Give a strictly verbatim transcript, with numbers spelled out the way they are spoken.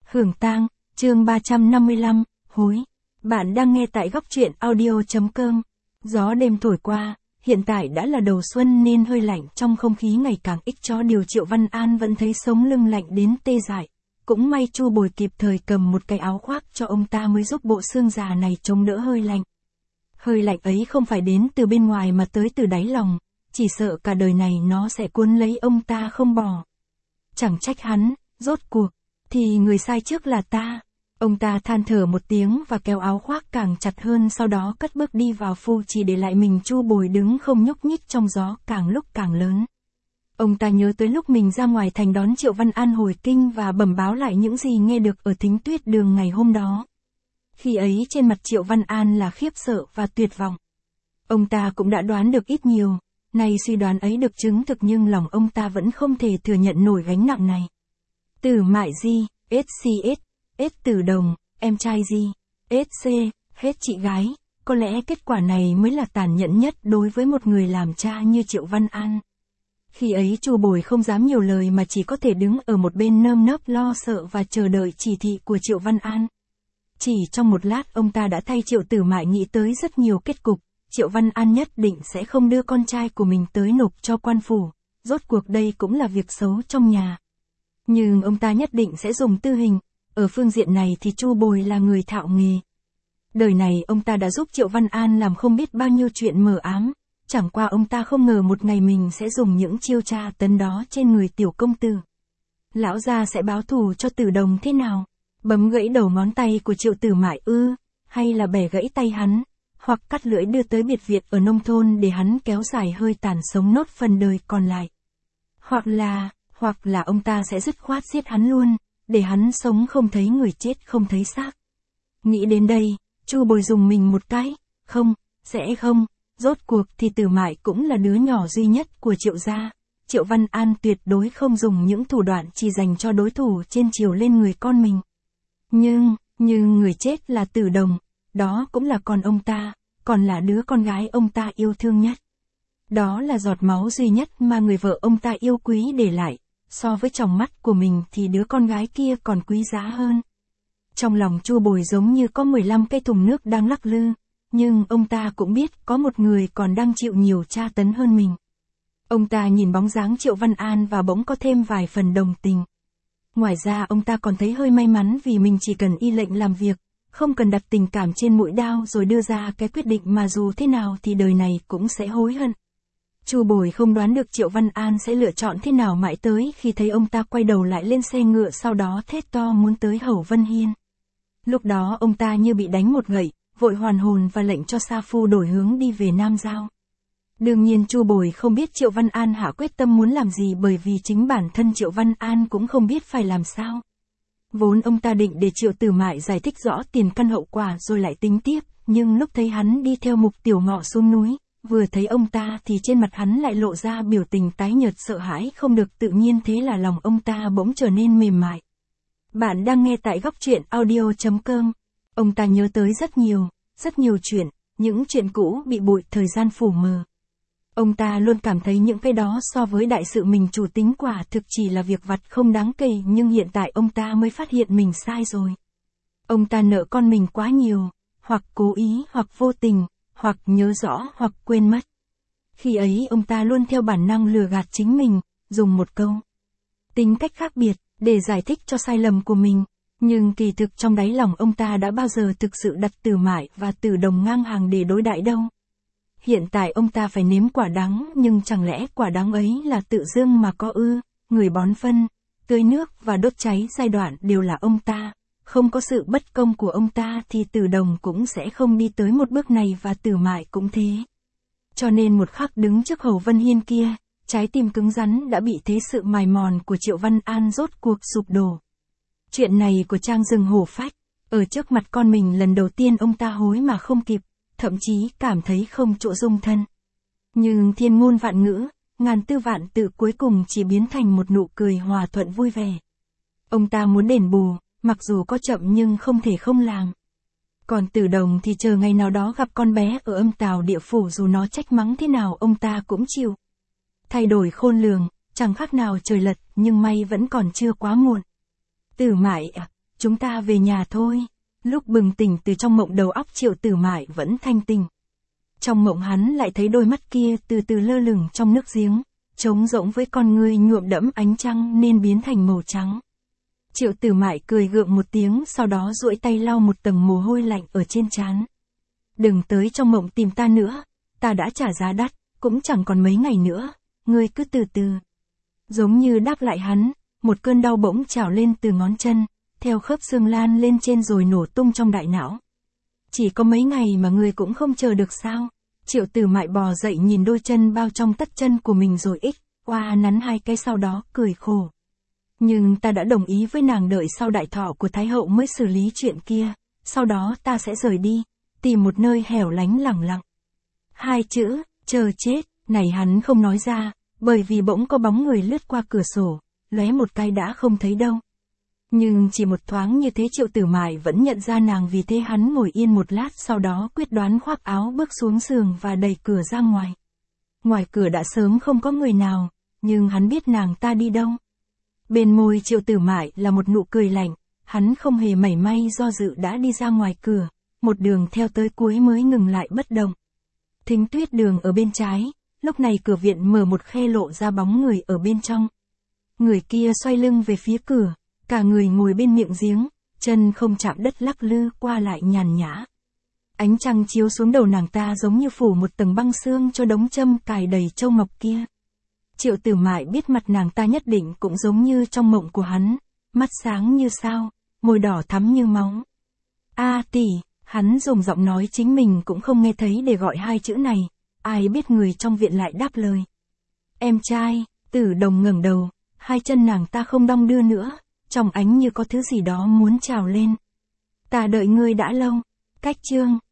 Hưởng tang, chương ba trăm năm mươi lăm, hối. Bạn đang nghe tại góc truyện audio.com. Gió đêm thổi qua, hiện tại đã là đầu xuân nên hơi lạnh trong không khí ngày càng ích cho điều Triệu Văn An vẫn thấy sống lưng lạnh đến tê dại. Cũng may Chu Bồi kịp thời cầm một cái áo khoác cho ông ta mới giúp bộ xương già này chống đỡ hơi lạnh. Hơi lạnh ấy không phải đến từ bên ngoài mà tới từ đáy lòng, chỉ sợ cả đời này nó sẽ cuốn lấy ông ta không bỏ. Chẳng trách hắn, rốt cuộc, thì người sai trước là ta. Ông ta than thở một tiếng và kéo áo khoác càng chặt hơn, sau đó cất bước đi vào phu chỉ để lại mình Chu Bồi đứng không nhúc nhích trong gió càng lúc càng lớn. Ông ta nhớ tới lúc mình ra ngoài thành đón Triệu Văn An hồi kinh và bẩm báo lại những gì nghe được ở Thính Tuyết Đường ngày hôm đó. Khi ấy trên mặt Triệu Văn An là khiếp sợ và tuyệt vọng. Ông ta cũng đã đoán được ít nhiều, nay suy đoán ấy được chứng thực nhưng lòng ông ta vẫn không thể thừa nhận nổi gánh nặng này. Tử Mại Di, ét xê ét, S Tử Đồng, em trai Di, ét xê, hết chị gái, có lẽ kết quả này mới là tàn nhẫn nhất đối với một người làm cha như Triệu Văn An. Khi ấy Chu Bồi không dám nhiều lời mà chỉ có thể đứng ở một bên nơm nớp lo sợ và chờ đợi chỉ thị của Triệu Văn An. Chỉ trong một lát ông ta đã thay Triệu Tử Mại nghĩ tới rất nhiều kết cục. Triệu Văn An nhất định sẽ không đưa con trai của mình tới nộp cho quan phủ, rốt cuộc đây cũng là việc xấu trong nhà. Nhưng ông ta nhất định sẽ dùng tư hình, ở phương diện này thì Chu Bồi là người thạo nghề. Đời này ông ta đã giúp Triệu Văn An làm không biết bao nhiêu chuyện mờ ám, chẳng qua ông ta không ngờ một ngày mình sẽ dùng những chiêu tra tấn đó trên người tiểu công tử. Lão gia sẽ báo thù cho Tử Đồng thế nào? Bấm gãy đầu ngón tay của Triệu Tử Mại ư, hay là bẻ gãy tay hắn, hoặc cắt lưỡi đưa tới biệt viện ở nông thôn để hắn kéo dài hơi tàn sống nốt phần đời còn lại. Hoặc là, hoặc là ông ta sẽ dứt khoát giết hắn luôn, để hắn sống không thấy người chết không thấy xác. Nghĩ đến đây, Chu Bồi dùng mình một cái, không, sẽ không, rốt cuộc thì Tử Mại cũng là đứa nhỏ duy nhất của Triệu gia. Triệu Văn An tuyệt đối không dùng những thủ đoạn chỉ dành cho đối thủ trên chiều lên người con mình. Nhưng, nhưng người chết là Tử Đồng, đó cũng là con ông ta, còn là đứa con gái ông ta yêu thương nhất. Đó là giọt máu duy nhất mà người vợ ông ta yêu quý để lại, so với tròng mắt của mình thì đứa con gái kia còn quý giá hơn. Trong lòng Chu Bồi giống như có mười lăm cây thùng nước đang lắc lư, nhưng ông ta cũng biết có một người còn đang chịu nhiều tra tấn hơn mình. Ông ta nhìn bóng dáng Triệu Văn An và bỗng có thêm vài phần đồng tình. Ngoài ra ông ta còn thấy hơi may mắn vì mình chỉ cần y lệnh làm việc, không cần đặt tình cảm trên mũi đao rồi đưa ra cái quyết định mà dù thế nào thì đời này cũng sẽ hối hận. Chu Bồi không đoán được Triệu Văn An sẽ lựa chọn thế nào mãi tới khi thấy ông ta quay đầu lại lên xe ngựa sau đó thét to muốn tới Hầu Vân Hiên. Lúc đó ông ta như bị đánh một gậy, vội hoàn hồn và lệnh cho sa phu đổi hướng đi về Nam Giao. Đương nhiên Chu Bồi không biết Triệu Văn An hạ quyết tâm muốn làm gì bởi vì chính bản thân Triệu Văn An cũng không biết phải làm sao. Vốn ông ta định để Triệu Tử Mại giải thích rõ tiền căn hậu quả rồi lại tính tiếp, nhưng lúc thấy hắn đi theo Mục Tiểu Ngọ xuống núi, vừa thấy ông ta thì trên mặt hắn lại lộ ra biểu tình tái nhợt sợ hãi không được tự nhiên, thế là lòng ông ta bỗng trở nên mềm mại. Bạn đang nghe tại góc truyện audio.com. Ông ta nhớ tới rất nhiều, rất nhiều chuyện, những chuyện cũ bị bụi thời gian phủ mờ. Ông ta luôn cảm thấy những cái đó so với đại sự mình chủ tính quả thực chỉ là việc vặt không đáng kể, nhưng hiện tại ông ta mới phát hiện mình sai rồi. Ông ta nợ con mình quá nhiều, hoặc cố ý hoặc vô tình, hoặc nhớ rõ hoặc quên mất. Khi ấy ông ta luôn theo bản năng lừa gạt chính mình, dùng một câu tính cách khác biệt để giải thích cho sai lầm của mình, nhưng kỳ thực trong đáy lòng ông ta đã bao giờ thực sự đặt Tử Mại và Tử Đồng ngang hàng để đối đãi đâu. Hiện tại ông ta phải nếm quả đắng, nhưng chẳng lẽ quả đắng ấy là tự dưng mà có ư? Người bón phân, tưới nước và đốt cháy giai đoạn đều là ông ta. Không có sự bất công của ông ta thì Tử Đồng cũng sẽ không đi tới một bước này và Tử Mại cũng thế. Cho nên một khắc đứng trước Hầu Vân Hiên kia, trái tim cứng rắn đã bị thế sự mài mòn của Triệu Văn An rốt cuộc sụp đổ. Chuyện này của Trang rừng hổ phách, ở trước mặt con mình lần đầu tiên ông ta hối mà không kịp, thậm chí cảm thấy không chỗ dung thân. Nhưng thiên ngôn vạn ngữ, ngàn tư vạn tự cuối cùng chỉ biến thành một nụ cười hòa thuận vui vẻ. Ông ta muốn đền bù, mặc dù có chậm nhưng không thể không làm. Còn Tử Đồng thì chờ ngày nào đó gặp con bé ở âm tào địa phủ, dù nó trách mắng thế nào ông ta cũng chịu. Thay đổi khôn lường, chẳng khác nào trời lật, nhưng may vẫn còn chưa quá muộn. Tử Mại à, chúng ta về nhà thôi. Lúc bừng tỉnh từ trong mộng đầu óc Triệu Tử Mại vẫn thanh tỉnh. Trong mộng hắn lại thấy đôi mắt kia từ từ lơ lửng trong nước giếng, trống rỗng với con ngươi nhuộm đẫm ánh trăng nên biến thành màu trắng. Triệu Tử Mại cười gượng một tiếng, sau đó duỗi tay lau một tầng mồ hôi lạnh ở trên trán. Đừng tới trong mộng tìm ta nữa, ta đã trả giá đắt, cũng chẳng còn mấy ngày nữa, ngươi cứ từ từ. Giống như đáp lại hắn, một cơn đau bỗng trào lên từ ngón chân, theo khớp xương lan lên trên rồi nổ tung trong đại não. Chỉ có mấy ngày mà ngươi cũng không chờ được sao? Triệu Tử Mại bò dậy nhìn đôi chân bao trong tất chân của mình rồi ích, oa nắn hai cái sau đó cười khổ. Nhưng ta đã đồng ý với nàng đợi sau đại thọ của Thái hậu mới xử lý chuyện kia, sau đó ta sẽ rời đi, tìm một nơi hẻo lánh lẳng lặng. Hai chữ, chờ chết, này hắn không nói ra, bởi vì bỗng có bóng người lướt qua cửa sổ, lóe một cái đã không thấy đâu. Nhưng chỉ một thoáng như thế Triệu Tử Mại vẫn nhận ra nàng, vì thế hắn ngồi yên một lát, sau đó quyết đoán khoác áo bước xuống giường và đẩy cửa ra ngoài. Ngoài cửa đã sớm không có người nào, nhưng hắn biết nàng ta đi đâu. Bên môi Triệu Tử Mại là một nụ cười lạnh, hắn không hề mảy may do dự đã đi ra ngoài cửa, một đường theo tới cuối mới ngừng lại bất động. Thính Tuyết đường ở bên trái, lúc này cửa viện mở một khe lộ ra bóng người ở bên trong. Người kia xoay lưng về phía cửa, cả người ngồi bên miệng giếng, chân không chạm đất lắc lư qua lại nhàn nhã. Ánh trăng chiếu xuống đầu nàng ta giống như phủ một tầng băng sương cho đống châm cài đầy châu ngọc kia. Triệu Tử Mại biết mặt nàng ta nhất định cũng giống như trong mộng của hắn, mắt sáng như sao, môi đỏ thắm như máu. A tỷ, hắn dùng giọng nói chính mình cũng không nghe thấy để gọi hai chữ này, ai biết người trong viện lại đáp lời. Em trai, Tử Đồng ngẩng đầu, hai chân nàng ta không đong đưa nữa, trong ánh như có thứ gì đó muốn trào lên. Ta đợi ngươi đã lâu, cách chương.